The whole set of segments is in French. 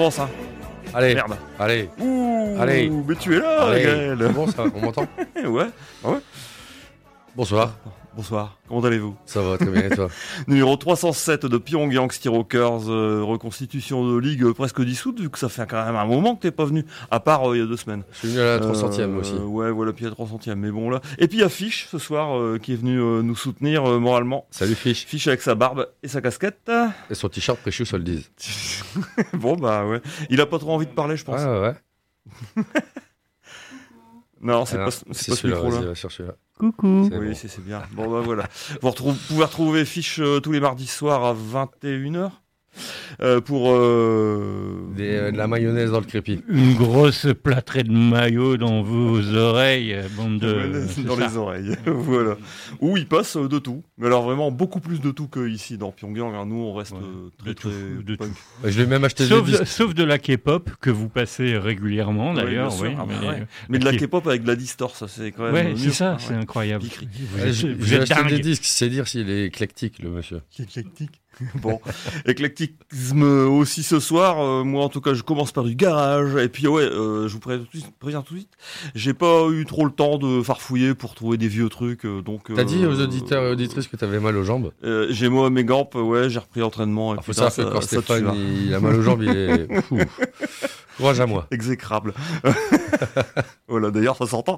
commence, hein. Allez, Merde. allez. Ouh, Allez. mais tu es là, Allez. Gaël. C'est bon, ça, on m'entend? Ouais, ouais. Bonsoir. Bonsoir, comment allez-vous? Ça va, très bien, et toi? Numéro 307 de Pyongyang City Rockers, reconstitution de ligue presque dissoute, vu que ça fait quand même un moment que t'es pas venu, à part il y a 2 semaines. Je suis venu à la 300e aussi. Ouais, voilà, puis à la 300e, mais bon là. Et puis il y a Fish ce soir qui est venu nous soutenir moralement. Salut Fish. Fish avec sa barbe et sa casquette. Et son t-shirt Precious Oldies. Bon bah ouais, il a pas trop envie de parler, je pense. Ouais. Non, c'est Alors, pas ce celui-là, micro-là. vas-y, va sur celui-là. Coucou. C'est Oui, bon. c'est bien. Bon bah voilà. Vous pouvez retrouver Fish tous les mardis soirs à 21h pour De la mayonnaise dans le crépi. Une grosse plâtrée de maillot dans vos oreilles, bande de... c'est dans ça. les oreilles. Voilà. Où il passe de tout. Mais alors vraiment beaucoup plus de tout qu'ici dans Pyongyang. Hein. Nous on reste Ouais, très de tout, très de punk. Je vais même acheter des Sauf, disques. sauf de la K-pop que vous passez régulièrement Oui, d'ailleurs. bien sûr. Oui, Ah bah mais, ouais. Mais de la K-pop avec de la distort, ça c'est quand même ouais, mieux. c'est ça, Ah, c'est ouais. incroyable. Piquerie. Vous êtes, Je vous vais êtes acheter des dingue. disques, c'est dire s'il est éclectique, le monsieur. Éclectique. Bon, éclectisme aussi ce soir. Moi, en tout cas, je commence par du garage. Et puis, ouais, je vous préviens tout de suite. J'ai pas eu trop le temps de farfouiller pour trouver des vieux trucs. Donc, T'as dit aux auditeurs et auditrices que t'avais mal aux jambes? j'ai moi mes gants. Ouais, j'ai repris l'entraînement. Et Il faut putain, savoir que quand ça tue, Stéphane hein. il a mal aux jambes, il est. Fou. Courage à moi. Exécrable. Voilà, d'ailleurs, ça s'entend.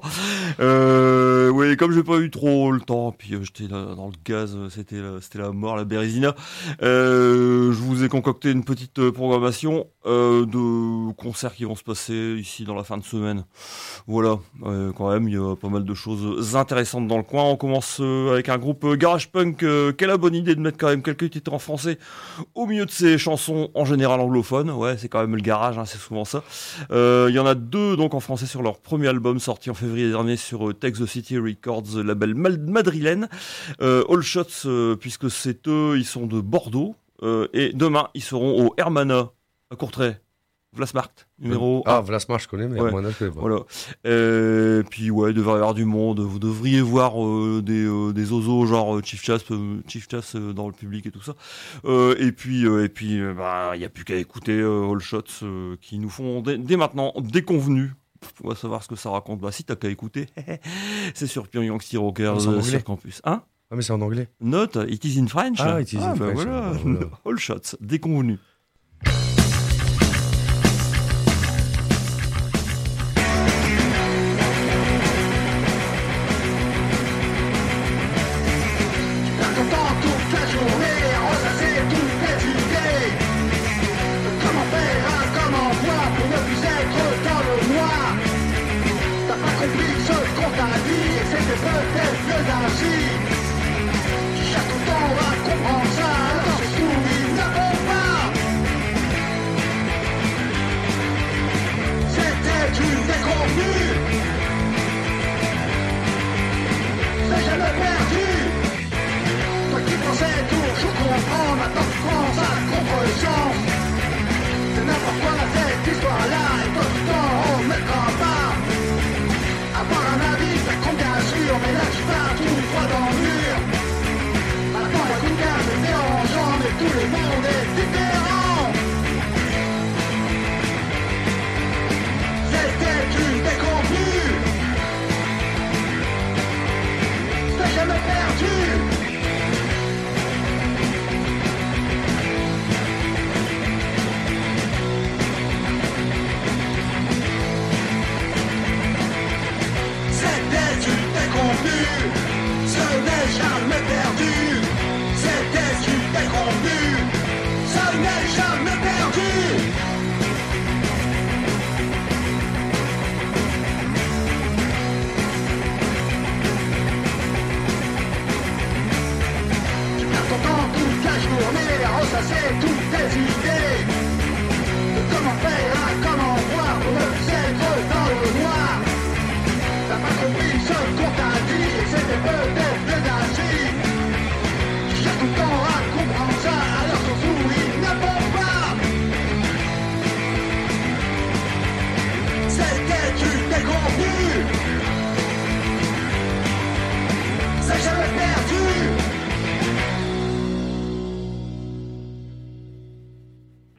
Oui, comme j'ai pas eu trop le temps, puis j'étais là dans le gaz, c'était la mort, la bérésina. Je vous ai concocté une petite programmation de concerts qui vont se passer ici dans la fin de semaine. Voilà, quand même, il y a pas mal de choses intéressantes dans le coin. On commence avec un groupe garage punk. Quelle a bonne idée de mettre quand même quelques titres en français au milieu de ces chansons en général anglophones. Ouais, c'est quand même le garage, hein, c'est souvent ça. Il y en a 2 donc en français sur leur premier album sorti en février dernier sur Take the City Records, label madrilène. All Shots, puisque c'est eux, ils sont de Bordeaux. Et demain, ils seront au Hermana à Courtrai. Vlasmarkt, numéro 1. Ah, Vlasmar, je connais, mais Ouais. moi, je connais pas. Voilà. Puis ouais, il devrait y avoir du monde. Vous devriez voir des osos genre Chief Chass dans le public et tout ça. Et puis, bah, il y a plus qu'à écouter All Shots qui nous font dès maintenant déconvenus. On va savoir ce que ça raconte. Bah si t'as qu'à écouter, c'est sur Pyongyang City Rockers C'est en anglais. sur Campus. Hein? Ah, mais c'est en anglais. Note, it is in French. Ah, it is in bah French. voilà. Ah, voilà. All Shots, déconvenus. Ton temps toute la journée, ressasser toutes tes idées. Comment faire, hein, comment voir pour ne plus être dans le noir. T'as pas compris ce qu'on t'a dit, et c'était peut-être mieux ainsi. Tu cherches tout le temps à comprendre ça, alors ce souris ne peut pas. C'était une déconvenue. C'est jamais perdu. Toi qui pensais toujours comprendre, maintenant tu prends ça contre le sens. C'est n'importe quoi cette histoire-là, et toi tu t'en remettras pas. Avoir un avis, ça compte bien sûr, mais là tu vas tout droit dans le mur. Maintenant la coupe c'est dérangeant, mais tout le monde est différent. C'était une déconvenue. C'est jamais perdu. C'était une déconvenue, ce n'est jamais perdu. C'était une déconvenue, ce n'est jamais perdu. Tu perds ton temps toute la journée à ressasser toutes tes idées. De comment faire, à comment voir pour ne plus être dans le noir. T'as pas compris ce qu'on t'a dit, et c'était peut-être mieux ainsi. Tu cherches tout le temps à comprendre ça, alors son souris ne peut pas. C'était une déconvenue. C'est jamais perdu.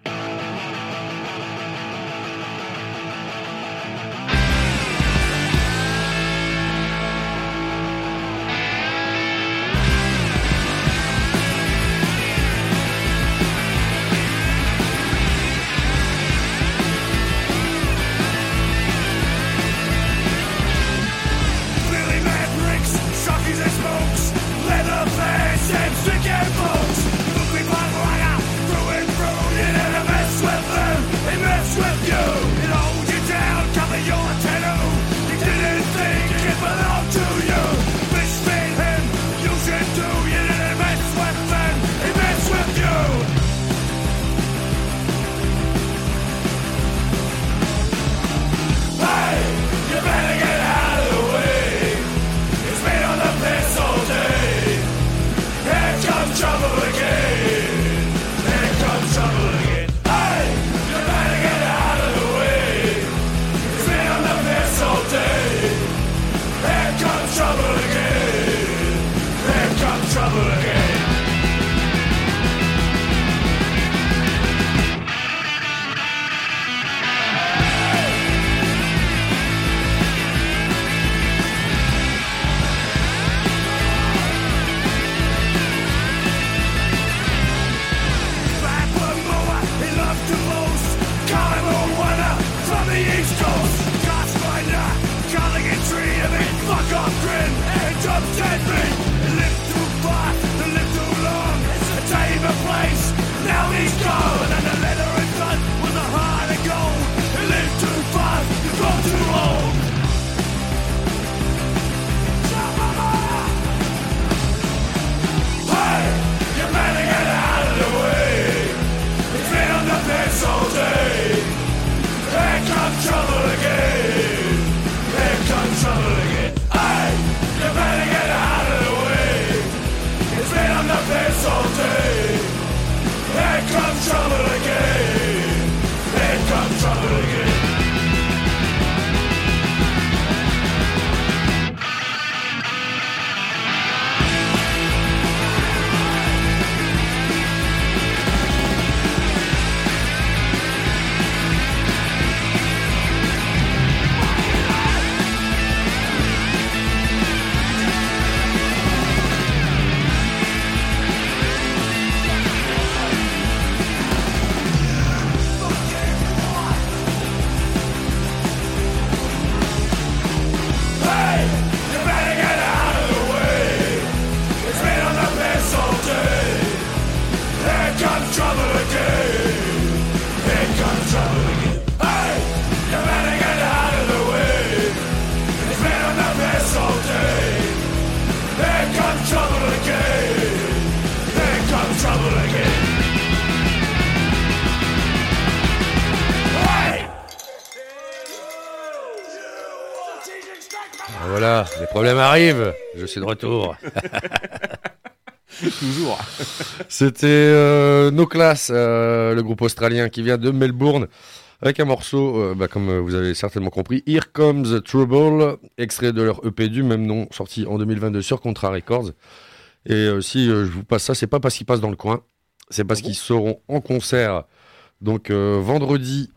Ah, voilà, les problèmes arrivent. Je suis de retour. Toujours. C'était No Class, le groupe australien qui vient de Melbourne, avec un morceau, comme vous avez certainement compris, Here Comes Trouble, extrait de leur EP du même nom, sorti en 2022 sur Contra Records. Et si je vous passe ça, c'est pas parce qu'ils passent dans le coin, c'est parce qu'ils seront en concert, donc vendredi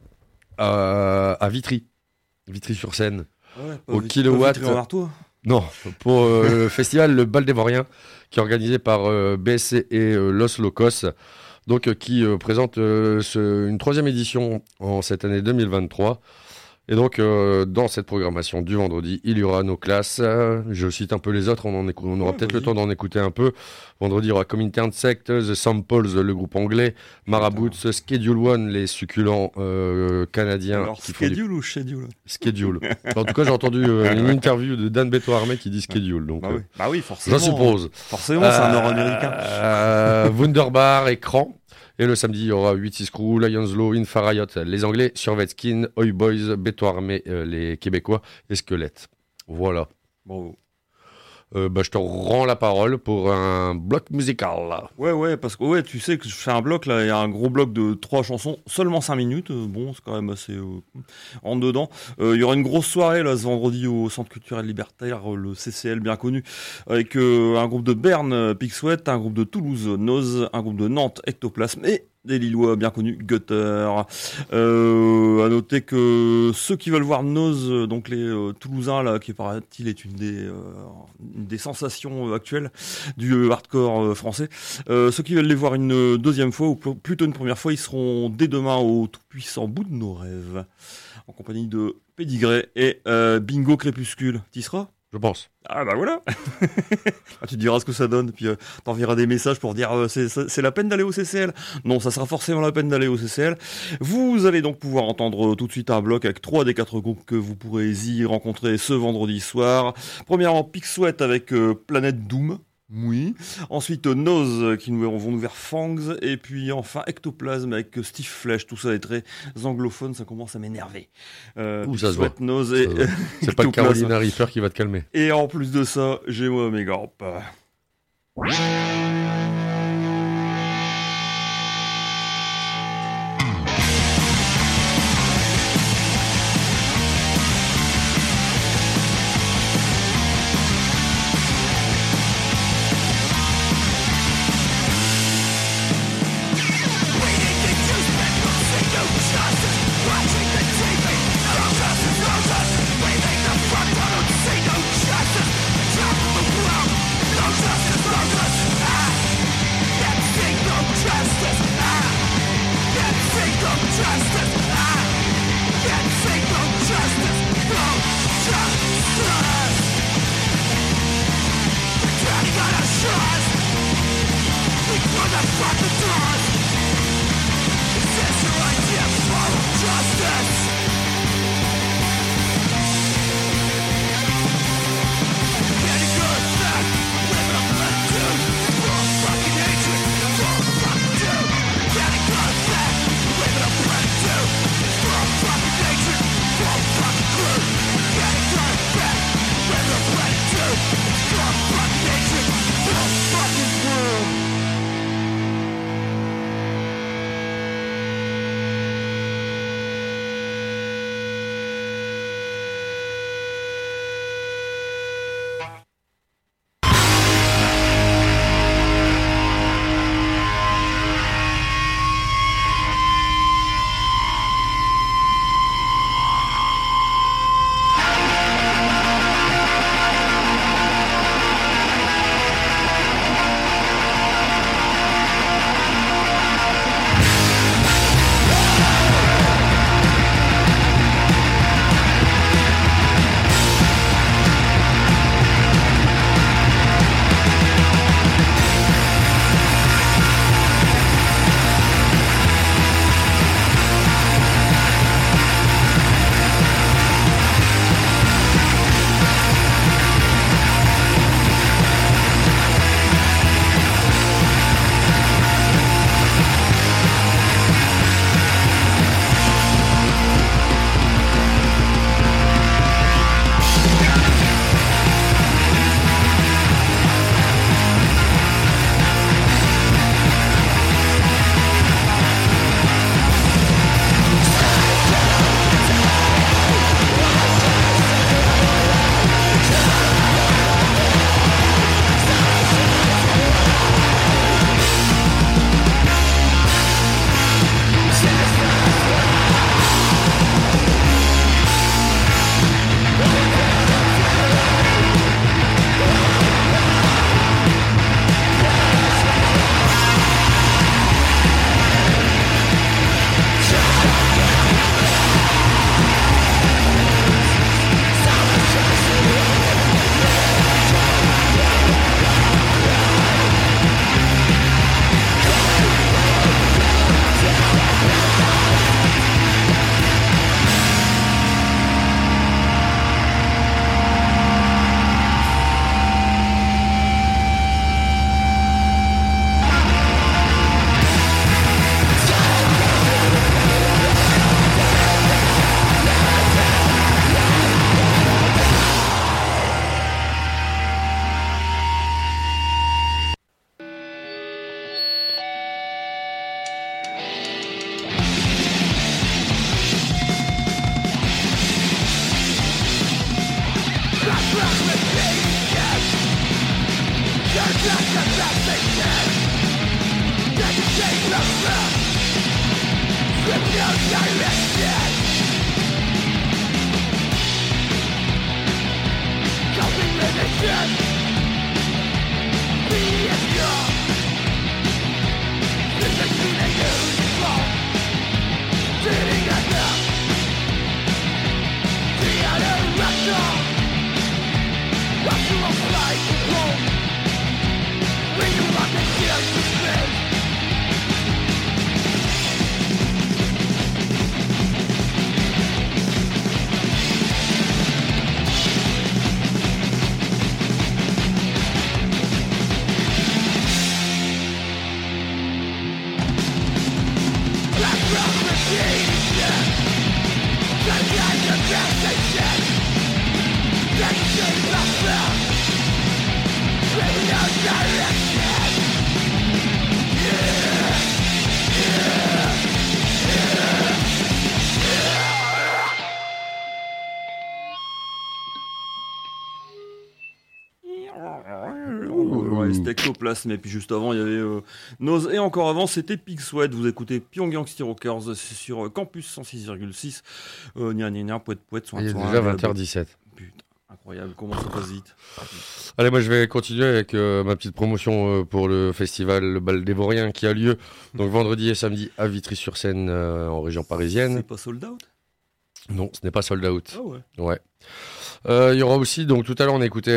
à Vitry-sur-Seine, au Kilowatt. Non, pour le festival Le Bal des Vauriens, qui est organisé par BSC et Los Locos, donc qui présente une 3e édition en cette année 2023. Et donc, dans cette programmation du vendredi, il y aura No Class. Je cite un peu les autres, on aura peut-être le temps d'en écouter un peu. Vendredi, il y aura Community Insect, The Samples, le groupe anglais, Marabouts, Schedule One, les succulents canadiens. Alors, Schedule ou Schedule? Schedule. En tout cas, j'ai entendu une interview de Dan Beto-Armé qui dit Schedule. Donc, bah oui, forcément. Je suppose. Forcément, c'est un nord-américain. Wunderbar, Écran. Et le samedi, il y aura 8-6 Crew, Lions Law, Infariot, les Anglais, Survetskin, Oi Boys, Beto Armé, les Québécois et Squelette. Voilà. Bravo. Je te rends la parole pour un bloc musical. Ouais, parce que tu sais que je fais un bloc, là, il y a un gros bloc de 3 chansons, seulement 5 minutes, bon, c'est quand même assez en dedans. Il y aura une grosse soirée, là, ce vendredi au Centre culturel libertaire, le CCL bien connu, avec un groupe de Berne, Pig Sweat, un groupe de Toulouse, Nose, un groupe de Nantes, Ectoplasme, et des Lillois bien connus, Gutter. À noter que ceux qui veulent voir Nose, donc les Toulousains, là, qui paraît-il est une des sensations actuelles du hardcore français, ceux qui veulent les voir une deuxième fois, ou plutôt une première fois, ils seront dès demain au tout-puissant Bout de nos rêves, en compagnie de Pédigré et Bingo Crépuscule. T'y seras ? Je pense. Ah bah voilà. Tu te diras ce que ça donne, puis t'enverras des messages pour dire c'est la peine d'aller au CCL. Non, ça sera forcément la peine d'aller au CCL. Vous allez donc pouvoir entendre tout de suite un bloc avec 3 des 4 groupes que vous pourrez y rencontrer ce vendredi soir. Premièrement, Pig Sweat avec Planète Doom. Oui. Ensuite, Nose qui vont nous vers Fangs. Et puis enfin, Ectoplasme avec Steve Flesh. Tout ça est très anglophone, ça commence à m'énerver. Ouh, ça se voit. Nose et c'est pas le Carolina Reaper qui va te calmer. Et en plus de ça, j'ai moi mes groupes. Justice, Ouais, c'était Ectoplasme, et puis juste avant il y avait Nose, et encore avant c'était Pig Sweat. Vous écoutez Pyongyang City Rockers, c'est sur Campus 106,6. Gna gna gna, poète poète. Il est déjà 20h17. Putain, incroyable, comment ça passe vite. Allez, moi je vais continuer avec ma petite promotion pour le festival Le Bal Dévorien qui a lieu donc vendredi et samedi à Vitry-sur-Seine en région parisienne. C'est pas sold out? Non, ce n'est pas sold out. Ah ouais. Ouais. Il y aura aussi, donc tout à l'heure on a écouté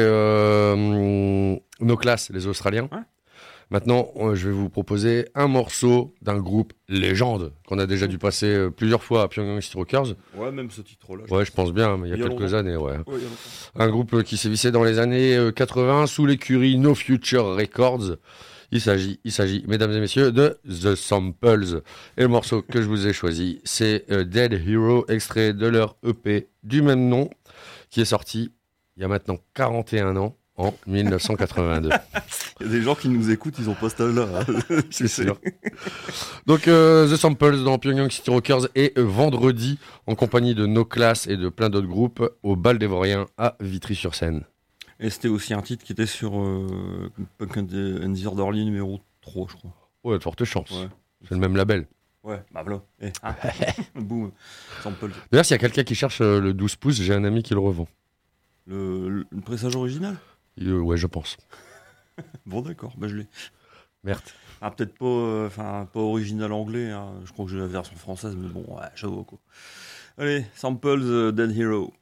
No Class, les Australiens. Ouais. Maintenant, je vais vous proposer un morceau d'un groupe légende qu'on a déjà dû passer plusieurs fois à Pyongyang City Rockers. Ouais, même ce titre-là. Ouais, je pense bien, mais il y a quelques longtemps. années, ouais. Ouais, il y a longtemps. Un groupe qui sévissait dans les années 80 sous l'écurie No Future Records. Il s'agit, mesdames et messieurs, de The Samples. Et le morceau que je vous ai choisi, c'est Dead Hero, extrait de leur EP du même nom, qui est sorti il y a maintenant 41 ans, en 1982. Il y a des gens qui nous écoutent, ils ont pas cet âge-là. C'est sûr. Donc, The Samples dans Pyongyang City Rockers et vendredi, en compagnie de No Class et de plein d'autres groupes, au Bal Dévorien à Vitry-sur-Seine. Et c'était aussi un titre qui était sur Punk and the Orderly numéro 3, je crois. Ouais, de fortes chances. Ouais. C'est le même label. Ouais, bah voilà. Boum. Sample. D'ailleurs, s'il y a quelqu'un qui cherche le 12 pouces, j'ai un ami qui le revend. Le pressage original? Ouais, je pense. Bon, d'accord, bah je l'ai. Merde. Ah, peut-être pas, pas original anglais, hein. Je crois que j'ai la version française, mais bon, ouais, j'avoue quoi. Allez, Samples, Dead Hero.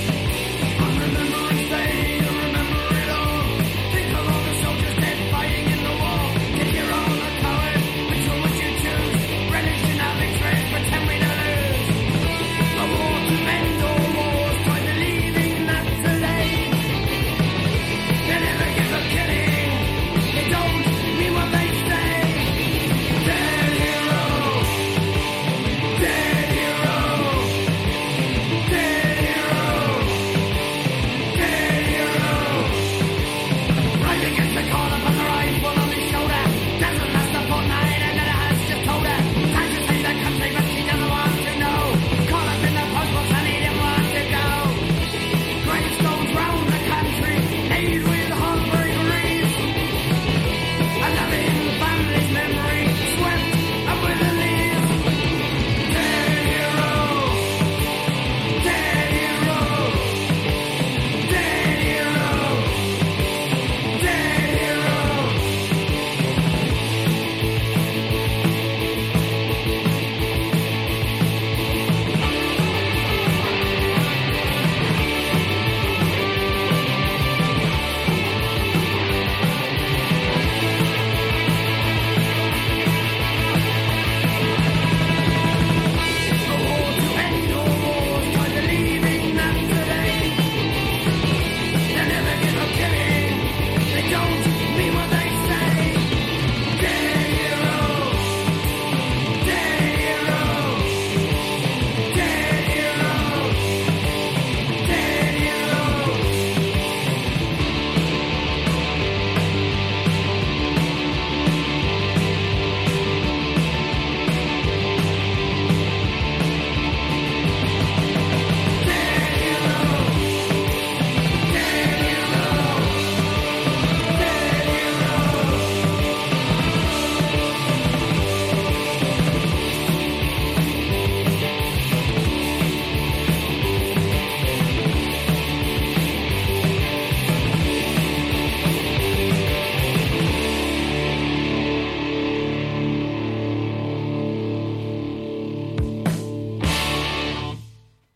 Remember it all. Think of all the soldiers dead fighting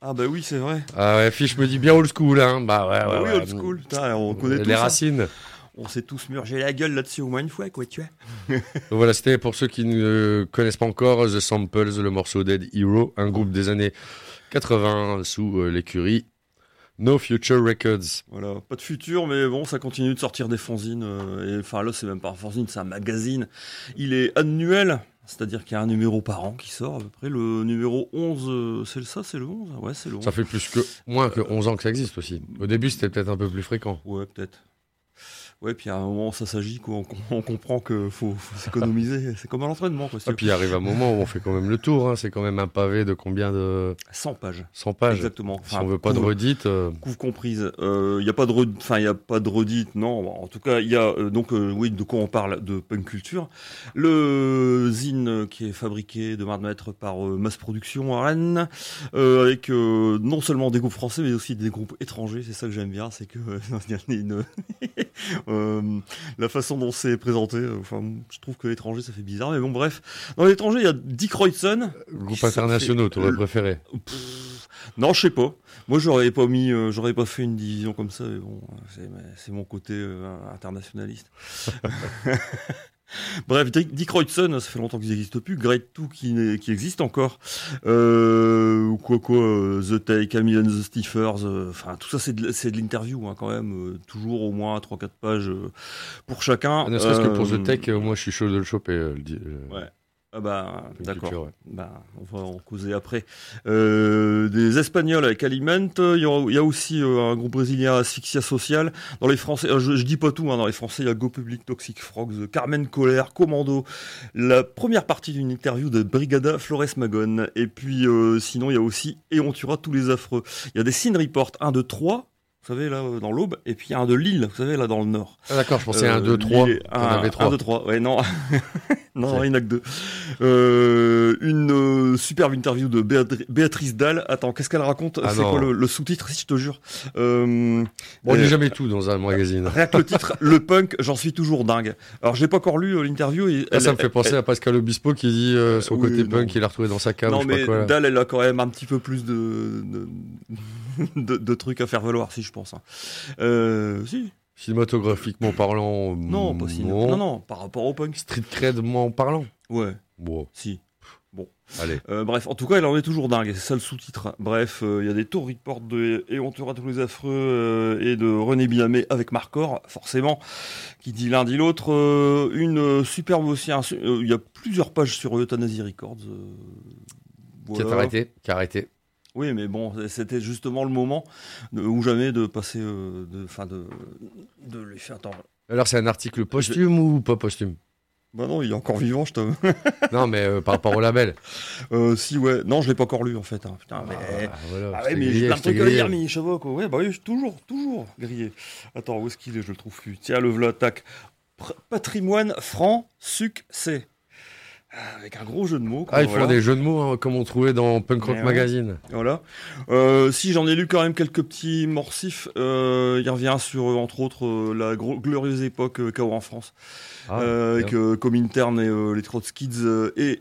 Ah bah oui, c'est vrai. Ah ouais, Fish me dit bien old school, hein. Bah ouais, Ah ouais, oui, ouais. old school. Putain, on connaît tous Les ça. racines. On s'est tous murgé la gueule là-dessus au moins une fois, quoi, tu vois. Donc voilà, c'était pour ceux qui ne connaissent pas encore The Samples, le morceau Dead Hero, un groupe des années 80 sous l'écurie No Future Records. Voilà, pas de futur, mais bon, ça continue de sortir des fanzines. Et enfin, là, c'est même pas un fanzine, c'est un magazine. Il est annuel, c'est-à-dire qu'il y a un numéro par an qui sort à peu près. Le numéro 11, c'est le 11. Ouais, c'est le 11. Ça fait moins que 11 ans que ça existe aussi. Au début, c'était peut-être un peu plus fréquent. Ouais, peut-être. Ouais, puis à un moment, ça s'agit, quoi. On comprend qu'il faut s'économiser. C'est comme à l'entraînement, quoi. Et puis il arrive un moment où on fait quand même le tour. Hein. C'est quand même un pavé de combien de 100 pages. 100 pages. Exactement. Si on veut pas de redite. Couve comprise. Il n'y a pas de redite, non. Bon, en tout cas, il y a oui, de quoi on parle, de punk culture. Le zine qui est fabriqué de main de maître par Mass Production à Rennes, avec non seulement des groupes français, mais aussi des groupes étrangers. C'est ça que j'aime bien, c'est que il y a une la façon dont c'est présenté. Je trouve que l'étranger, ça fait bizarre, mais bon, bref. Dans l'étranger, il y a Dick Royson. Groupes internationaux, tu aurais préféré. Non, je sais pas. Moi, j'aurais pas fait une division comme ça, mais bon, c'est mon côté internationaliste. Bref, Dick Royson, ça fait longtemps qu'ils n'existent plus. Grade 2 qui existe encore. The Take, Camille and the Stiffers. Enfin, tout ça, c'est de l'interview, hein, quand même. Toujours au moins 3-4 pages pour chacun. Ne serait-ce que pour The Tech, moi, je suis chaud de le choper. Ouais. Ah bah, d'accord. Culture, ouais. Bah, on va en causer après. Des Espagnols avec Aliment. Il y a aussi un groupe brésilien, Asphyxia Social. Dans les Français, je dis pas tout, hein, dans les Français, il y a Go Public, Toxic Frogs, Carmen Colère, Commando. La première partie d'une interview de Brigada Flores Magone. Et puis, sinon, il y a aussi Et on tuera tous les affreux. Il y a des Scene Report 1, 2, 3. Vous savez, là, dans l'Aube. Et puis, il y a un de Lille, vous savez, là, dans le Nord. Ah, d'accord, je pensais à un 2, 3. On avait 3. 1, 2, 3. Ouais, non. Non, il n'y en a que 2. Une superbe interview de Béatrice Dalle. Attends, qu'est-ce qu'elle raconte? C'est quoi le sous-titre, si je te jure? On lit jamais tout dans un magazine. Rien que le titre, le punk, j'en suis toujours dingue. Alors, j'ai pas encore lu l'interview. Ça me fait penser à Pascal Obispo qui dit son côté punk, il l'a retrouvé dans sa cave. Non, mais Dalle, elle a quand même un petit peu plus de trucs à faire valoir, si je pense. Hein. Si. Cinématographiquement parlant, non, pas non, par rapport au punk. Street credement parlant. Ouais. Bon. Si. Bon. Allez. Bref, en tout cas, elle en est toujours dingue, c'est ça le sous-titre. Bref, il y a des tour reports de Et on tuera tous les affreux et de René Binamé avec Marcor, forcément, qui dit l'un dit l'autre. Une superbe aussi, il y a plusieurs pages sur Euthanasie Records. Voilà. Qui a arrêté. Oui, mais bon, c'était justement le moment ou jamais de passer, de lui faire attendre. Alors, c'est un article posthume ou pas posthume? Bah non, il est encore vivant, je te. Non, mais par rapport au label. Si, ouais. Non, je l'ai pas encore lu en fait. Hein. Putain, mais. Voilà, ouais, mais j'ai plein de trucs à lire, mais Chavo, quoi. Ouais, bah oui, je suis toujours grillé. Attends, où est-ce qu'il est? Je le trouve plus. Tiens, le voilà, tac. Patrimoine franc, succès. Avec un gros jeu de mots. Quoi, ils font des jeux de mots, hein, comme on trouvait dans Punk Rock Magazine. Voilà. Si j'en ai lu quand même quelques petits morsifs, il revient sur, entre autres, la glorieuse époque KO en France. Avec Comintern et les Trotskids et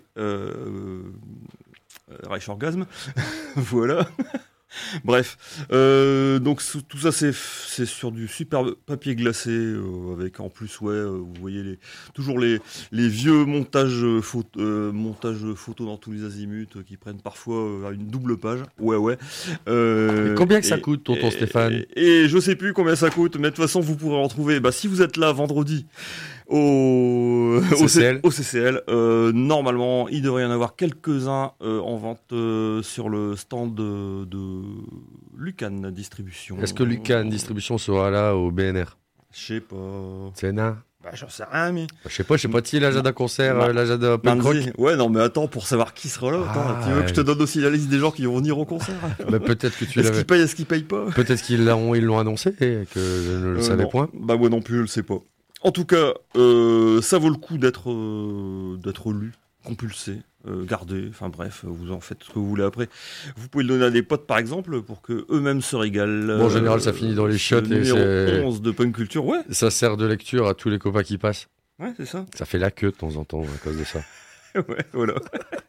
Reich Orgasme. Voilà. Bref, donc tout ça c'est sur du superbe papier glacé avec en plus vous voyez toujours les vieux montages photos dans tous les azimuts qui prennent parfois une double page. Ouais. Mais combien que ça coûte, tonton Stéphane? Et je sais plus combien ça coûte, mais de toute façon vous pourrez en trouver. Bah si vous êtes là vendredi au CCL, normalement il devrait y en avoir quelques-uns en vente sur le stand de Lucan Distribution. Est-ce que Lucan Distribution sera là au BNR? Je sais pas. C'est nain. Bah j'en sais rien, mais. Je sais pas si l'agenda concert, l'agenda punk rock. Ouais, non, mais attends, pour savoir qui sera là, tu veux que je te donne aussi la liste des gens qui vont venir au concert? Bah, peut-être que tu l'avais. Est-ce qu'ils payent pas? Peut-être qu'ils l'ont annoncé et que je ne le savais point. Bah moi non plus, je le sais pas. En tout cas, ça vaut le coup d'être lu, compulsé, gardé, enfin bref, vous en faites ce que vous voulez après. Vous pouvez le donner à des potes par exemple pour que eux-mêmes se régalent. Bon, en général, ça finit dans les chiottes. Numéro 11 de Punk Culture, ouais. Ça sert de lecture à tous les copains qui passent. Ouais, c'est ça. Ça fait la queue de temps en temps à cause de ça. Ouais, voilà.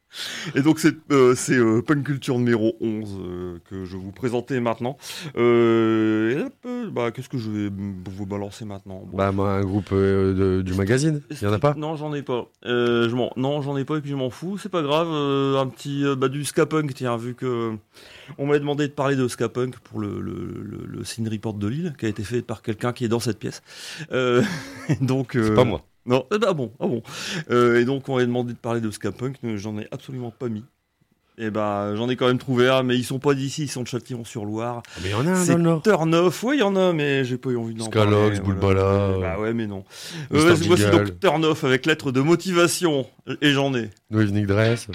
Et donc c'est Punk Culture numéro 11 que je vous présentais maintenant. Et hop, qu'est-ce que je vais vous balancer maintenant? Bon. Moi, un groupe du magazine, il y en a pas? Non, j'en ai pas. Non, j'en ai pas et puis je m'en fous. C'est pas grave. Un petit du ska punk, tiens, vu que on m'avait demandé de parler de ska punk pour le Scene Report de Lille, qui a été fait par quelqu'un qui est dans cette pièce. Donc C'est pas moi. non, bon. Et donc on m'avait demandé de parler de ska punk, j'en ai absolument pas mis. Et j'en ai quand même trouvé un, mais ils sont pas d'ici, ils sont de Châtillon-sur-Loire. Mais il y en a un C'est dans le Nord. Turn Off, oui, il y en a, mais j'ai pas eu envie d'en parler. Scalox, Boulbala. Bah ouais, mais non. Mr. Voici Jiggle. donc Turn Off avec lettre de motivation, et j'en ai. No Evening Dress.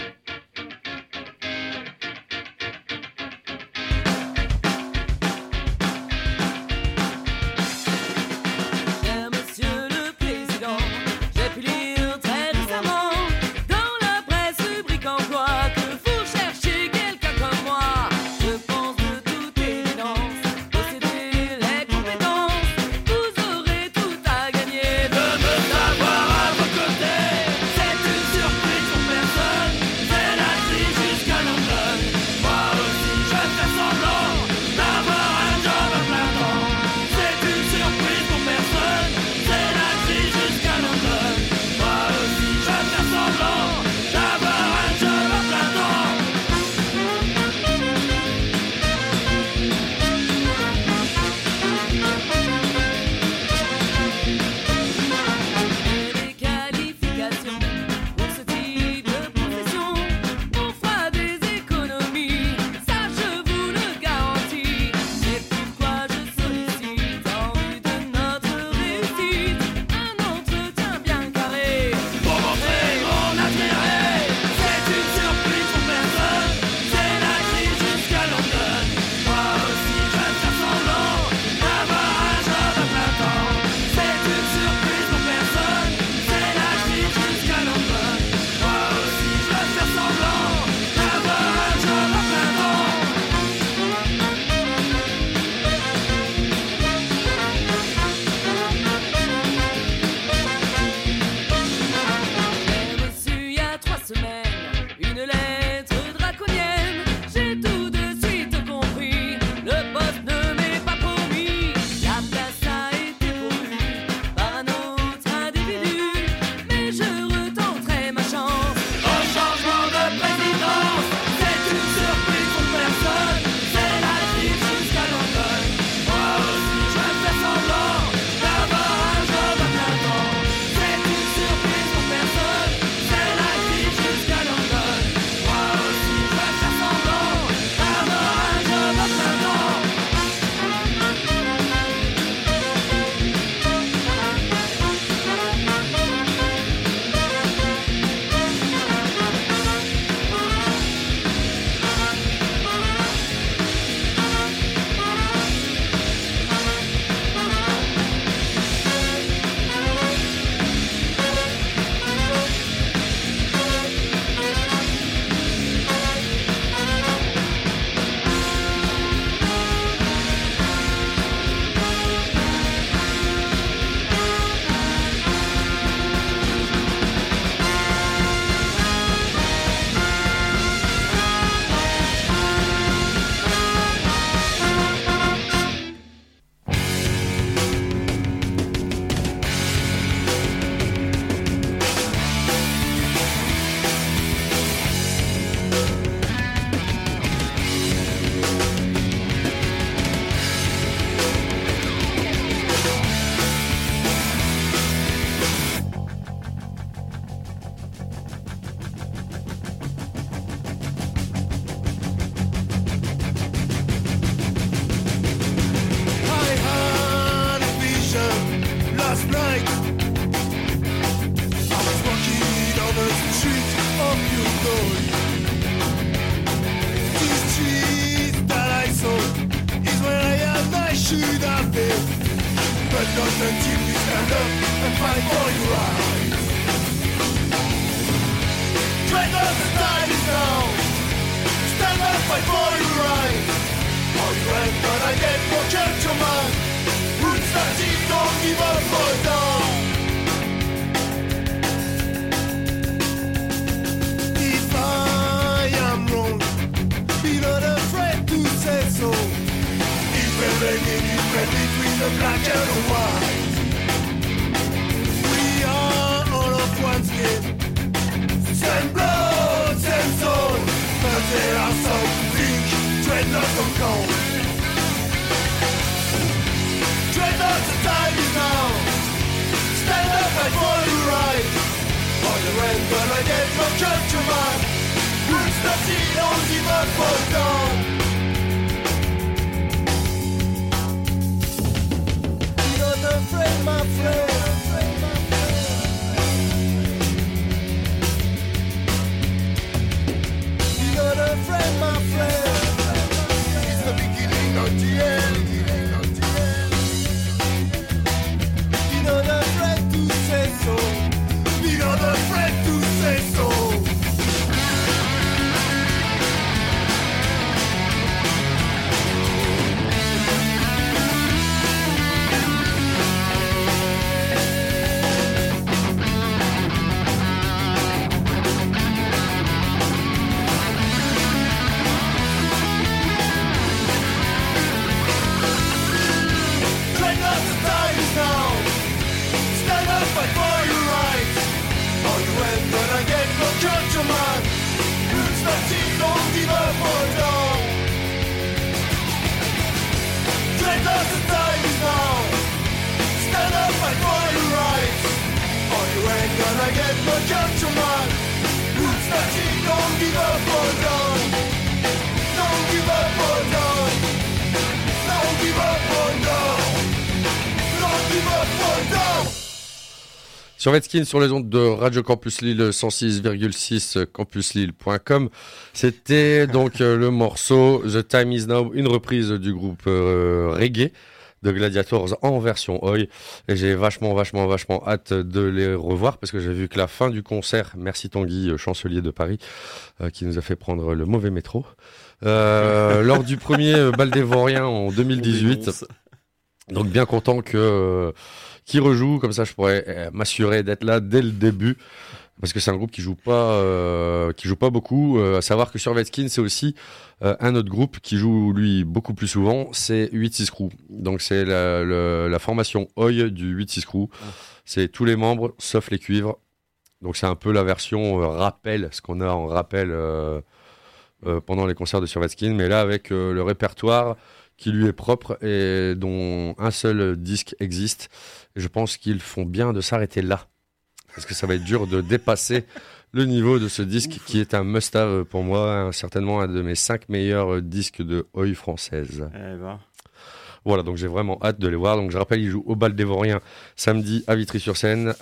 Cher Monsieur le Président, j'ai pu lire très récemment dans la presse rubrique emploi que vous cherchez quelqu'un comme moi. Je pense de toute évidence, posséder les compétences, vous aurez tout à gagner de me savoir à vos côtés. C'est une surprise pour personne, c'est la crise jusqu'à London. Moi aussi je fais semblant d'avoir un job à plein temps. C'est une surprise pour personne, c'est la crise jusqu'à London. Moi aussi je fais semblant d'avoir un job à plein temps. Et les qualifications pour ce type de profession, on fera des économies, ça je vous le garantis. C'est pourquoi je sollicite en vue de notre réussite un entretien bien carré pour montrer mon intérêt. C'est une surprise pour personne, c'est la crise jusqu'à London. Moi aussi je vais faire semblant d'avoir un job à plein temps. C'est une surprise pour personne, c'est la crise jusqu'à London. Moi aussi je vais faire semblant d'avoir un job à plein temps. J'ai reçu il y a 3 semaines une lettre draconienne. J'ai tout de suite compris, le poste ne m'est pas promis. La place a été pourvue par un autre individu, mais je retenterai ma chance au changement de présidence. C'est une surprise pour personne, c'est la crise jusqu'à London. Moi aussi je fais semblant d'avoir un job à plein temps. C'est une surprise pour personne, c'est la crise jusqu'à London. Moi aussi je vais faire semblant d'avoir un job à plein temps. I had a vision last night. I was walking on the street of your glory. This street that I saw is where I am, I should have been. But not until you stand up and fight for your rights. Dread of the time is now. Stand up, fight for your rights. All you ain't gonna get for catch your man. Roots that deep, don't give up for down. If I a fall down. You're not afraid, my friend. You're not afraid, my friend. It's the beginning of the end. You're not afraid to say so. You're not afraid to say so. Try not to die now. Stand up, fight for your rights. Or you ain't gonna get no culture, man. Who's the team? Don't give up or down. Try not to die now. Stand up, fight for your rights. Or you ain't gonna get no culture, man. Who's the team? Don't give up or down. Don't give up or down. Don't give up or down. Don't give up or down. Sur Vetskin, sur les ondes de Radio Campus Lille 106,6 campuslille.com. C'était donc le morceau The Time Is Now, une reprise du groupe reggae de Gladiators en version Oi. Et j'ai vachement hâte de les revoir parce que j'ai vu que la fin du concert, merci Tanguy, chancelier de Paris, qui nous a fait prendre le mauvais métro, lors du premier bal des Vauriens en 2018. Donc bien content que qui rejoue, comme ça je pourrais m'assurer d'être là dès le début parce que c'est un groupe qui joue pas beaucoup. À savoir que sur Vetskin c'est aussi un autre groupe qui joue lui beaucoup plus souvent, c'est 8-6 Crew. Donc c'est la formation Oi du 8-6 Crew. C'est tous les membres sauf les cuivres. Donc c'est un peu la version rappel, ce qu'on a en rappel pendant les concerts de sur Vetskin, mais là avec le répertoire qui lui est propre et dont un seul disque existe. Et je pense qu'ils font bien de s'arrêter là. Parce que ça va être dur de dépasser le niveau de ce disque qui est un must-have pour moi, certainement un de mes 5 meilleurs disques de Oi française. Eh ben. Voilà, donc j'ai vraiment hâte de les voir. Donc je rappelle, ils jouent au Bal des Vauriens samedi à Vitry-sur-Seine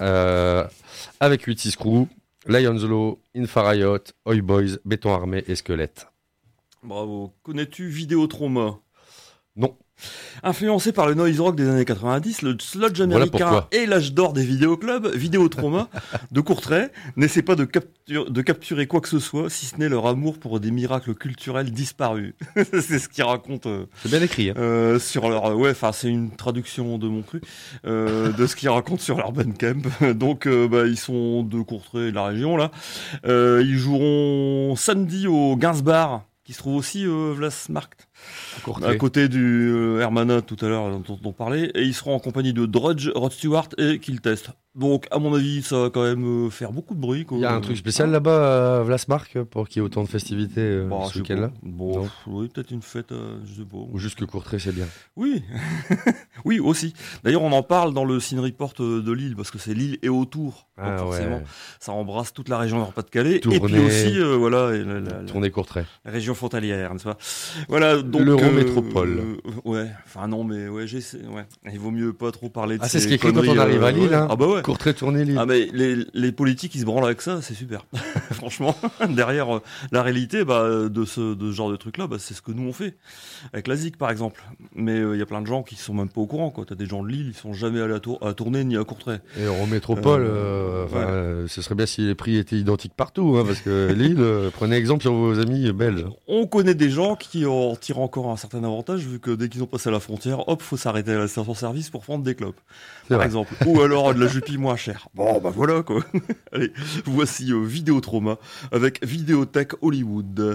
avec 8-6 Crew, Lions Law, Infariot, Oi Boys, Béton Armé et Squelette. Bravo. Connais-tu Vidéotrauma? Non. Influencé par le noise rock des années 90, le sludge Voilà américain pourquoi. et l'âge d'or des vidéoclubs, Vidéotrauma, de Courtrai, n'essaie pas de capturer quoi que ce soit, si ce n'est leur amour pour des miracles culturels disparus. C'est ce qu'ils racontent C'est bien écrit. Hein. sur leur... Ouais, enfin, c'est une traduction de mon cru, de ce qu'ils racontent sur leur Bandcamp. Donc, ils sont de Courtrai et de la région, là. Ils joueront samedi au Gainsbar, qui se trouve aussi Vlasmarkt, à côté du Hermana tout à l'heure dont on parlait, et ils seront en compagnie de Drudge, Rod Stewart et Killtest. Donc à mon avis ça va quand même faire beaucoup de bruit. Il y a un truc spécial là-bas à Vlasmarkt pour qu'il y ait autant de festivités ce week-end-là. Bon, oui, peut-être une fête, je sais pas. Ou juste que Courtrai c'est bien. Oui, oui aussi. D'ailleurs on en parle dans le Scene Report de Lille, parce que c'est Lille et autour. Donc forcément, ça embrasse toute la région Nord-Pas-de-Calais. Tournée, et puis aussi, voilà, tournée Courtrai. La région frontalière, n'est-ce pas? Voilà, donc l'Eurométropole. Ouais, enfin non, mais ouais, il vaut mieux pas trop parler de c'est ces ce qui est écrit quand conneries, on arrive à Lille. Hein. Ah bah ouais. Courtrai, tournée Lille. Ah mais les politiques, ils se branlent avec ça, c'est super. Franchement, derrière la réalité de ce genre de truc-là, c'est ce que nous on fait avec la ZIC par exemple. Mais il y a plein de gens qui sont même pas au courant, quoi. T'as des gens de Lille, ils sont jamais allés à tourner ni à Courtrai. Et Eurométropole, ce serait bien si les prix étaient identiques partout, hein, parce que Lille, prenez exemple sur vos amis belges. On connaît des gens qui en tirent encore un certain avantage, vu que dès qu'ils ont passé à la frontière, hop, faut s'arrêter à la station-service pour prendre des clopes, par exemple. Ou alors de la jupille moins chère. Bon, voilà, quoi. Allez, voici Vidéotrauma avec Vidéothèque Hollywood.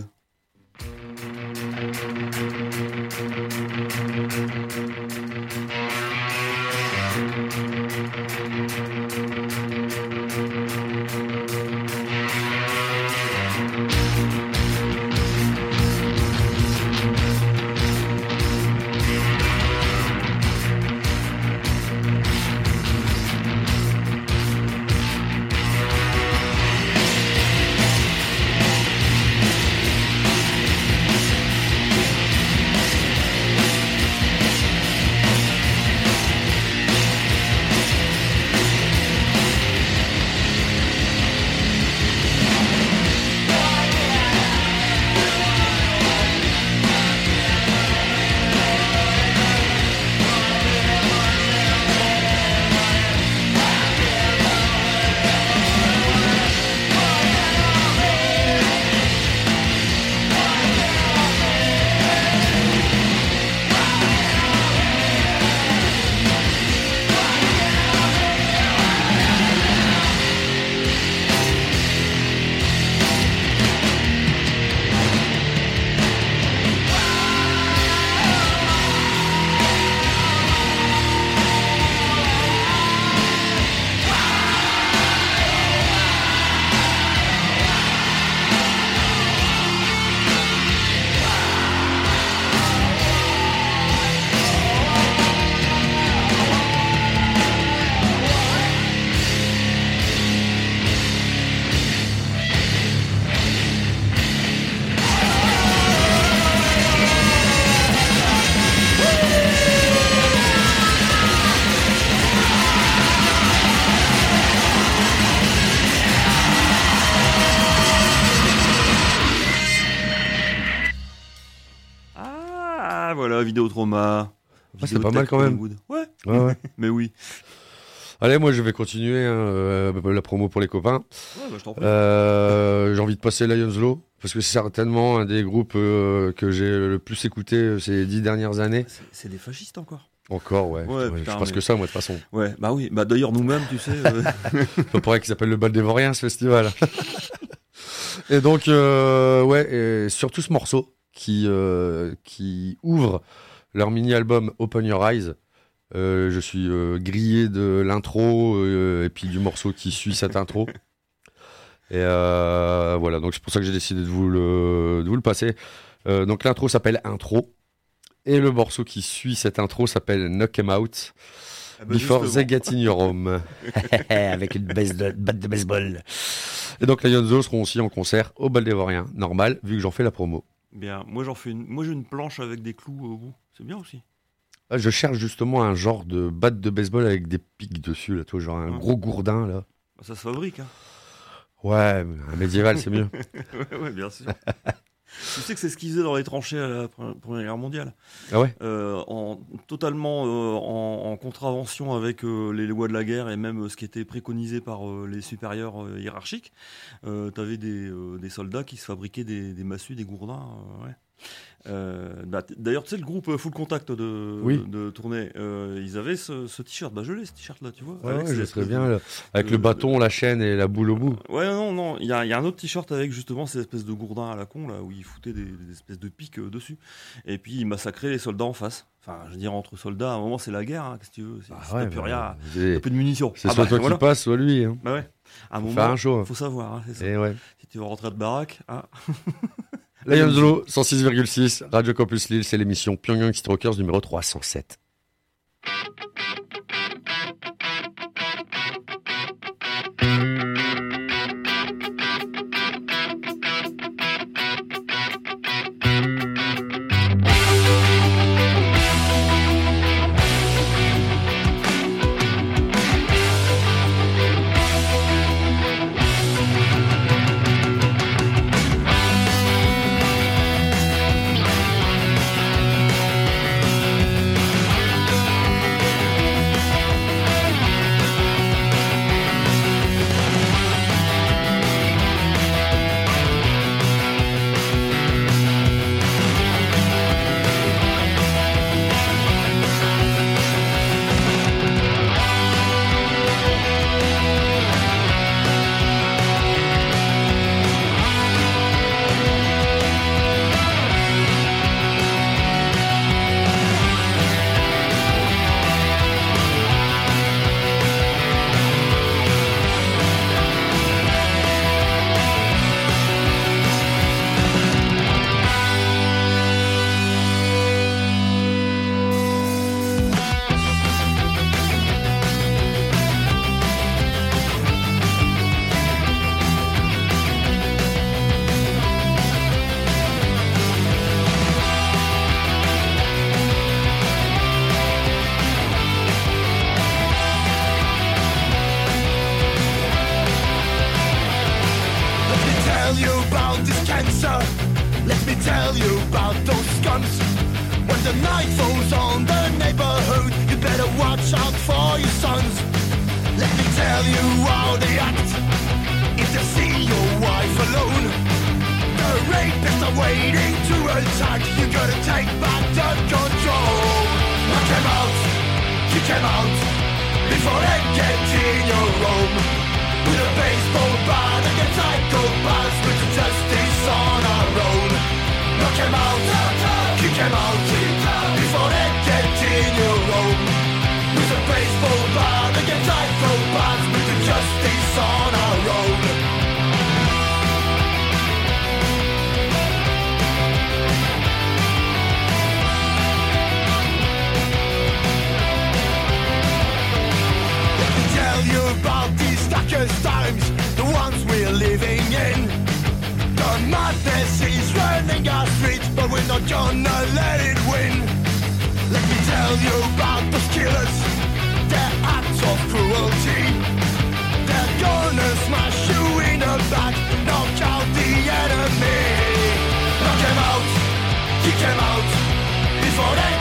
Try Voilà, Vidéotrauma. c'est pas mal quand même. Hollywood. Ouais, Ouais. mais oui. Allez, moi je vais continuer la promo pour les copains. Ouais, bah, je t'en prie. J'ai envie de passer Lions Law parce que c'est certainement un des groupes que j'ai le plus écouté ces 10 dernières années. C'est des fascistes encore. Encore, ouais. Ouais, je putain, pense mais- que ça, moi, de toute façon. Ouais, bah oui. Bah d'ailleurs, nous-mêmes, tu sais. Pas pour rien qu'il s'appelle le Bal des Vauriens, ce festival. Et donc, et surtout ce morceau qui ouvre leur mini-album Open Your Eyes. Je suis grillé de l'intro et puis du morceau qui suit cette intro. Et voilà, donc c'est pour ça que j'ai décidé de vous le passer. Donc l'intro s'appelle Intro. Et le morceau qui suit cette intro s'appelle Knock 'Em Out. Ah bah, Before justement. they get in your home. Avec une batte de baseball. Et donc les Yonzo seront aussi en concert au Bal des Vauriens. Normal, vu que j'en fais la promo. Bien. Moi, moi, j'ai une planche avec des clous au bout. C'est bien aussi. Ah, je cherche justement un genre de batte de baseball avec des pics dessus, là, toi, genre un Ouais. gros gourdin, là. Bah, ça se fabrique, hein. Ouais, un médiéval, c'est mieux. Ouais, bien sûr. Tu sais que c'est ce qu'ils faisaient dans les tranchées à la Première Guerre mondiale. Ah ouais? Totalement en contravention avec les lois de la guerre et même ce qui était préconisé par les supérieurs hiérarchiques. T'avais des soldats qui se fabriquaient des massues, des gourdins. Ouais. D'ailleurs, tu sais, le groupe Full Contact de tournée, ils avaient ce t-shirt. Bah, je l'ai, ce t-shirt-là, tu vois. Ouais, avec je cette serais espèce bien, de- là. Avec le bâton, la chaîne et la boule au bout. Ouais, non, il y a un autre t-shirt avec justement ces espèces de gourdins à la con, là, où ils foutaient des espèces de pics dessus. Et puis, ils massacraient les soldats en face. Enfin, je veux dire, entre soldats, à un moment, c'est la guerre, hein, qu'est-ce que tu veux. Ah Si ouais, t'as plus rien, c'est t'as plus de munitions. c'est soit toi voilà. qui passe, soit lui. Hein. Bah ouais. À un Faut moment, faire un show. faut savoir, hein, c'est ça. Et ouais. Si tu veux rentrer de baraque, hein. Lions Law, 106,6, Radio Campus Lille, c'est l'émission Pyongyang City Rockers numéro 307. Let me tell you about this cancer. Let me tell you about those scums. When the night falls on the neighborhood, you better watch out for your sons. Let me tell you how they act if they see your wife alone. The rapists are waiting to attack. You gotta take back the control. Knock them out, kick them out before they get in your home. With a baseball bat against psychopaths, with justice on our own. Knock 'em out, kick 'em out, before they get in your home. With a baseball bat against psychopaths, with justice on our own. Let me tell you about these darkest times, the ones we're living in. The madness is running our streets, but we're not gonna let it win. Let me tell you about those killers, their acts of cruelty. They're gonna smash you in the back, knock out the enemy. Knock 'em out, kick 'em out, before they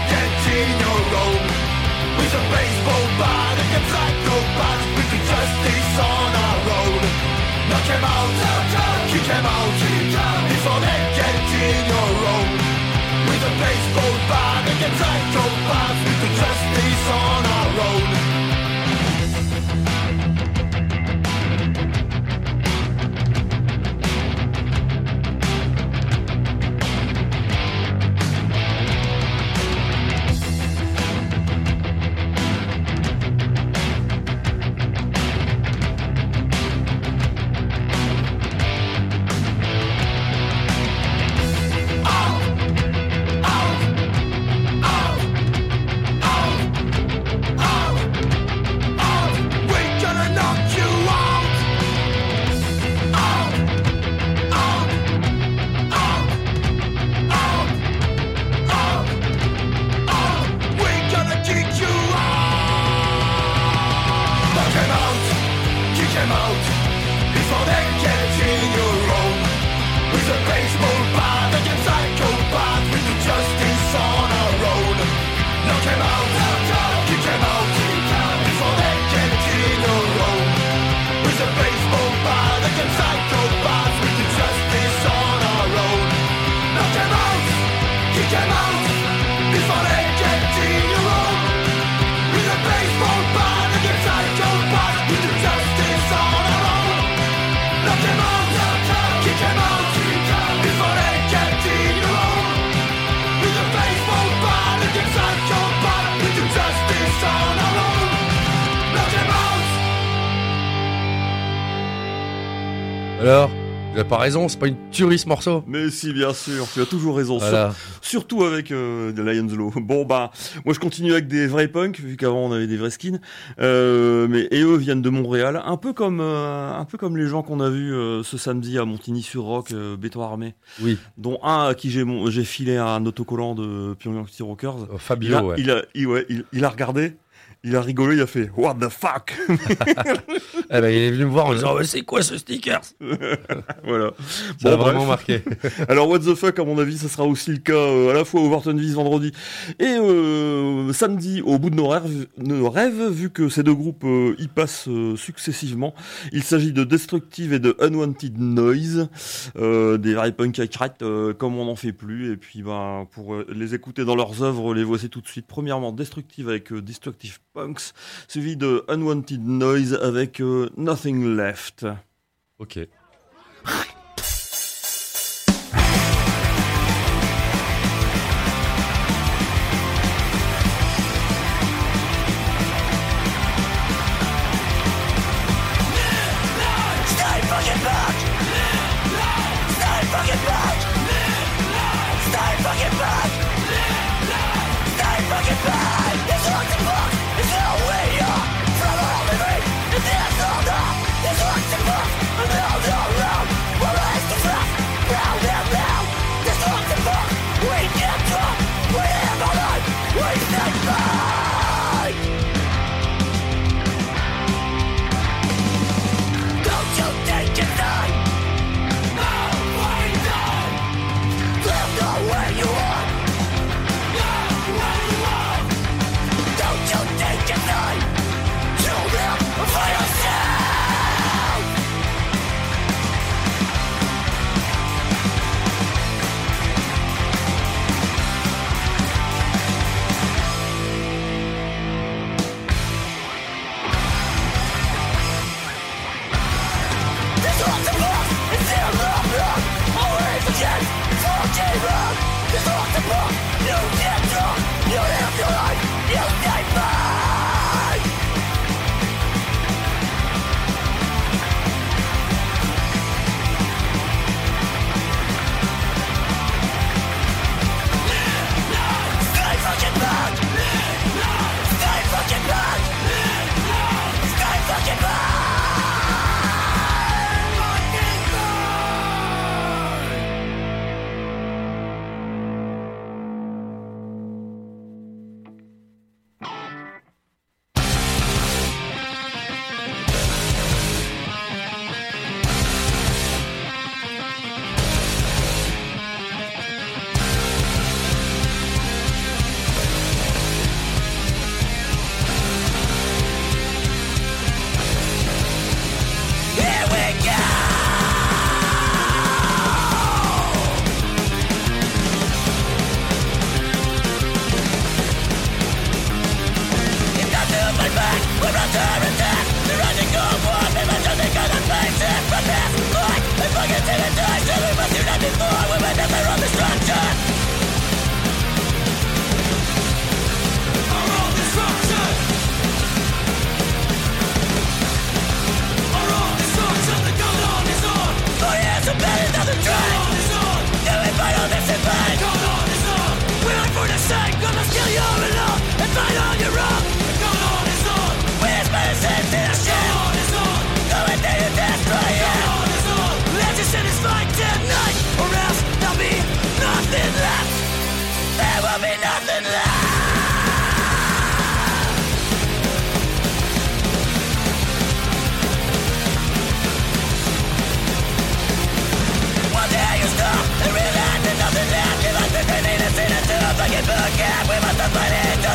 before they get in your own. With a baseball bat against psychopaths, we do justice on our own. Knock him out, kick him out, before they get in your own. With a baseball bat against psychopaths, we do justice on our own. Knock him out, kick him out, before they get in your own. With a baseball bat against psychopaths, we do justice on our own. Knock him out, kick him out, before they get in your own. With a baseball bat against psychopaths, we do justice on our own. Knock him out. Alors, vous avez pas raison, c'est pas une tuerie ce morceau. Mais si, bien sûr, tu as toujours raison. Voilà. Surtout avec The Lion's Law. Bon, bah, moi je continue avec des vrais punks, vu qu'avant on avait des vrais skins. Et eux viennent de Montréal, un peu comme les gens qu'on a vus ce samedi à Montigny-sur-Roc, Béton Armé. Oui, Dont un à qui j'ai filé un autocollant de Pyongyang City Rockers. Fabio, ouais. Il a regardé. Il a rigolé, il a fait What the fuck. Eh ben, il est venu me voir en disant c'est quoi ce sticker? Voilà. Ça a Bon, vraiment bref. marqué. Alors What the fuck, à mon avis, ça sera aussi le cas à la fois au Wartonville vendredi et samedi au bout de nos rêves, vu que ces deux groupes y passent successivement. Il s'agit de Destructive et de Unwanted Noise, des vrais punk à crête comme on n'en fait plus. Et puis ben, pour les écouter dans leurs œuvres, les voici tout de suite. Premièrement Destructive avec Destructive Punks, suivi de Unwanted Noise avec Nothing Left. Ok. Stay fucking back. Stay fucking back. Stay fucking back. Stay fucking back. It's like the fuck. It's how we are. From all living in this order. It's like the fuck. And all around. We're raised to fast. Round and round. It's like the fuck. We get drunk. We live our life. We stay back. Don't you take your time. No, we don't. Live the way you want. Live the way you want. Don't you take your time. To live for yourself. This was the book. It's still love blood. Always again. Forgive us. This was the book. You get drunk. You live your life. You stay back. Stay fucking back. Stay fucking back. Stay fucking back.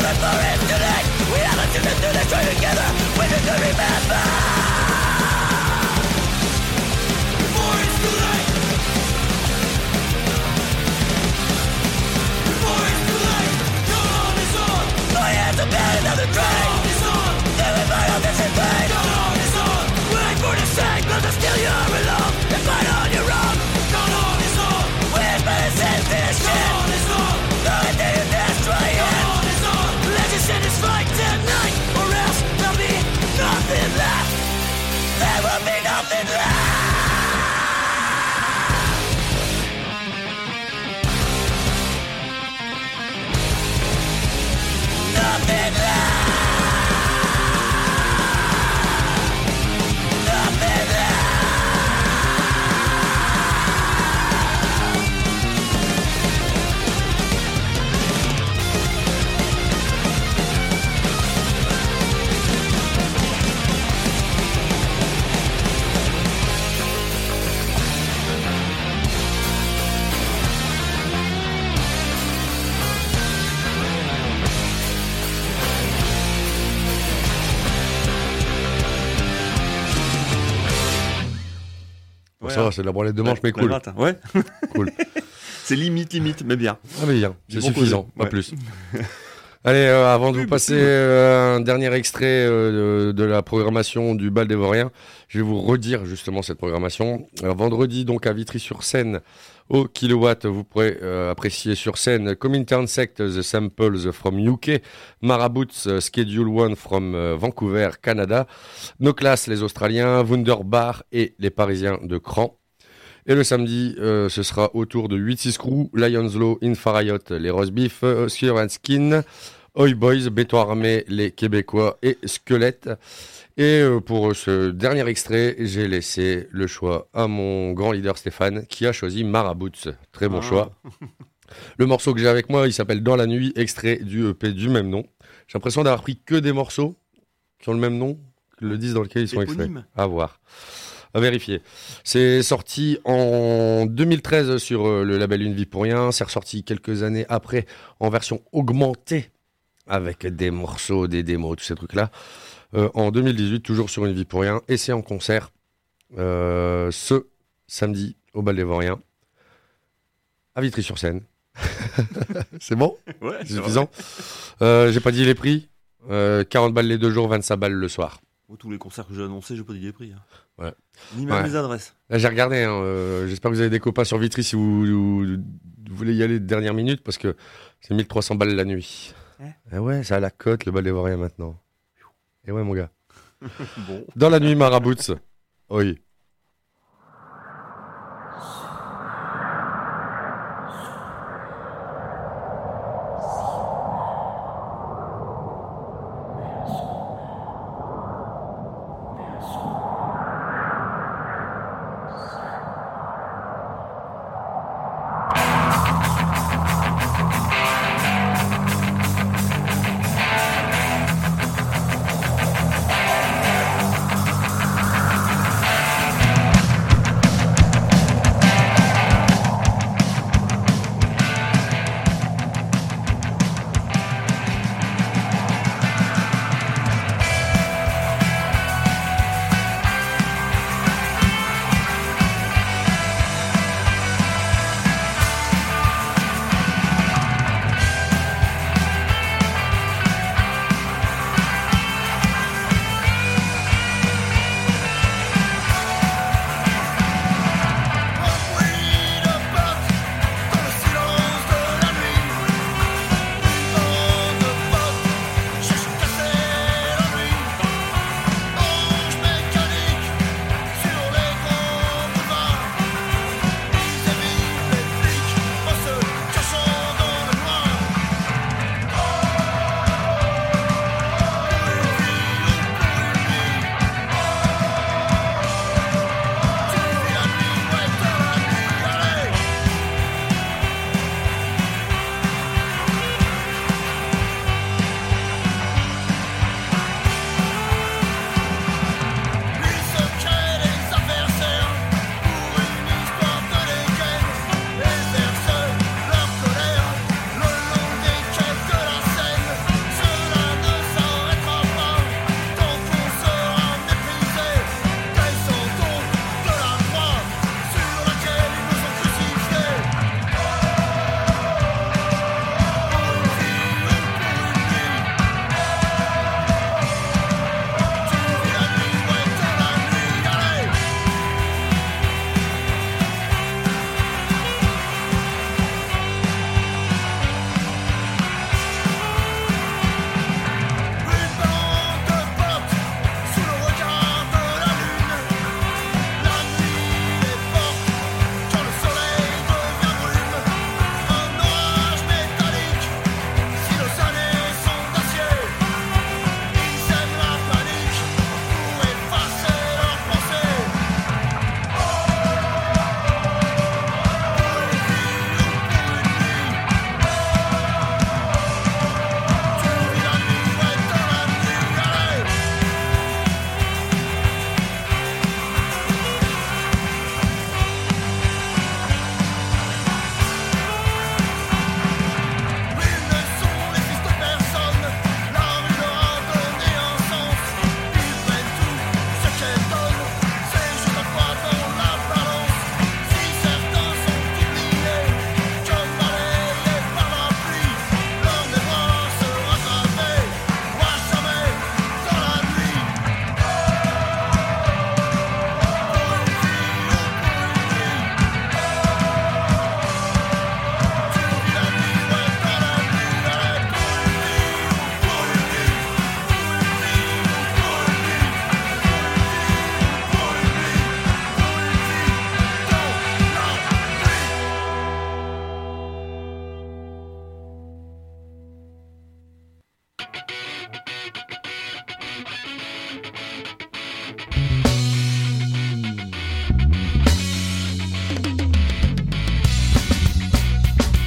Bon, ça va, c'est de la branlette de manche, mais cool. Gratte, hein. Ouais. Cool. C'est limite, mais bien. Ah, mais bien, c'est Du bon suffisant, côté. pas Ouais. plus. Allez, avant de vous passer un dernier extrait de la programmation du Bal des Vauriens, je vais vous redire justement cette programmation. Vendredi, donc, à Vitry-sur-Seine, au Kilowatt, vous pourrez apprécier sur scène Comintern Sect, The Samples from UK, Marabouts, Schedule 1 from Vancouver, Canada, No Class, les Australiens, Wunderbar et les Parisiens de Cran. Et le samedi, ce sera autour de 8-6 Crew, Lions Law, Infariot, les Roast Beef, Skewer and Skin, Oi Boys, Béton Armé, les Québécois et Squelette. Et pour ce dernier extrait, j'ai laissé le choix à mon grand leader Stéphane qui a choisi Marabouts. Très bon choix. Le morceau que j'ai avec moi, il s'appelle Dans la nuit, extrait du EP du même nom. J'ai l'impression d'avoir pris que des morceaux qui ont le même nom que le disque dans lequel ils sont extraits. Éponyme. À voir. À vérifier. C'est sorti en 2013 sur le label Une vie pour rien. C'est ressorti quelques années après en version augmentée avec des morceaux, des démos, tous ces trucs-là. En 2018, toujours sur Une vie pour rien. Et c'est en concert ce samedi au Bal des Vauriens à Vitry-sur-Seine. C'est bon? Ouais, C'est suffisant. J'ai pas dit les prix. 40 balles les 2 jours, 25 balles le soir. Tous les concerts que j'ai annoncés, j'ai pas dit les prix. Hein. Ouais. Ni même Ouais. les adresses. Là, j'ai regardé. Hein, j'espère que vous avez des copains sur Vitry si vous voulez y aller de dernière minute parce que c'est 1300 balles la nuit. Eh ouais, c'est à la côte le Bal des Vauriens maintenant. Et ouais, mon gars. Bon. Dans la nuit, Marabouts. Oui. Dans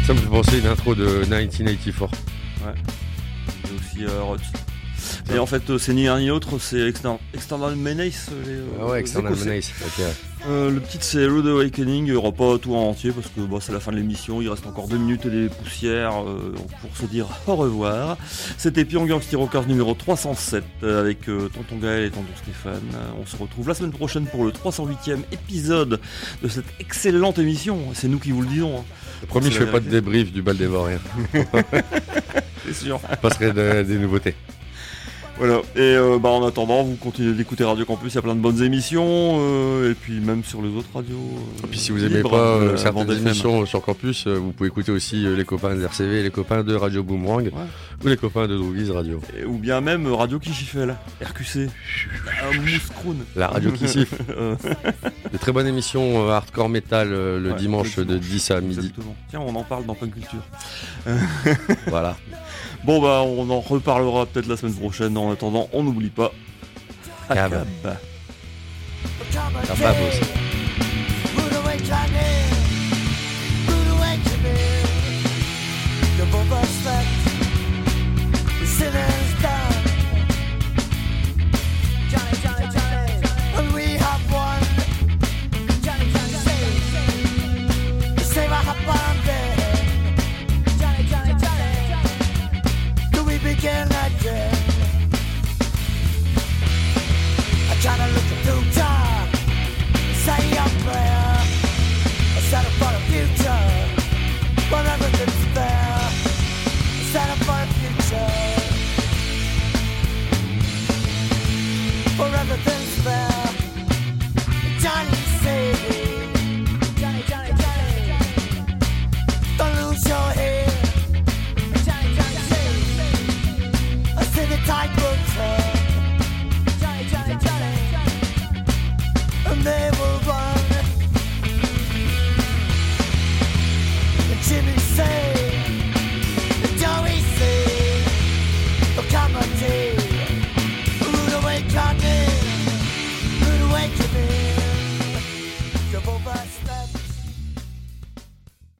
Ça me fait penser à une intro de 1984. Et aussi Roth. Et en fait, c'est ni un ni l'autre, c'est External Menace. Ah ouais, External Écossais. Menace. Ok. Le titre c'est Rude Awakening, il n'y aura pas tout en entier parce que c'est la fin de l'émission, il reste encore 2 minutes et des poussières pour se dire au revoir. C'était Pyongyang City Rockers numéro 307 avec Tonton Gaël et Tonton Stéphane. On se retrouve la semaine prochaine pour le 308e épisode de cette excellente émission, c'est nous qui vous le disons. Hein. Promis, je C'est fais la pas de vérité. débrief du bal des Vauriens. C'est sûr. Je passerai des nouveautés. Voilà, et en attendant, vous continuez d'écouter Radio Campus, il y a plein de bonnes émissions, et puis même sur les autres radios. Et puis si vous aimez libres, pas certaines Vendée FM. émissions sur Campus, vous pouvez écouter aussi les copains de RCV, les copains de Radio Boomerang ou les copains de Droogies Radio. Ou bien même Radio Kichifel, RQC, Mouscroon. La radio qui siffle. Des très bonnes émissions hardcore metal le dimanche de 10 à midi. Exactement. Tiens, on en parle dans Punk Culture. Voilà. Bon on en reparlera peut-être la semaine prochaine. En attendant, on n'oublie pas. Cab. Akab. Cab aussi. Rude awakening.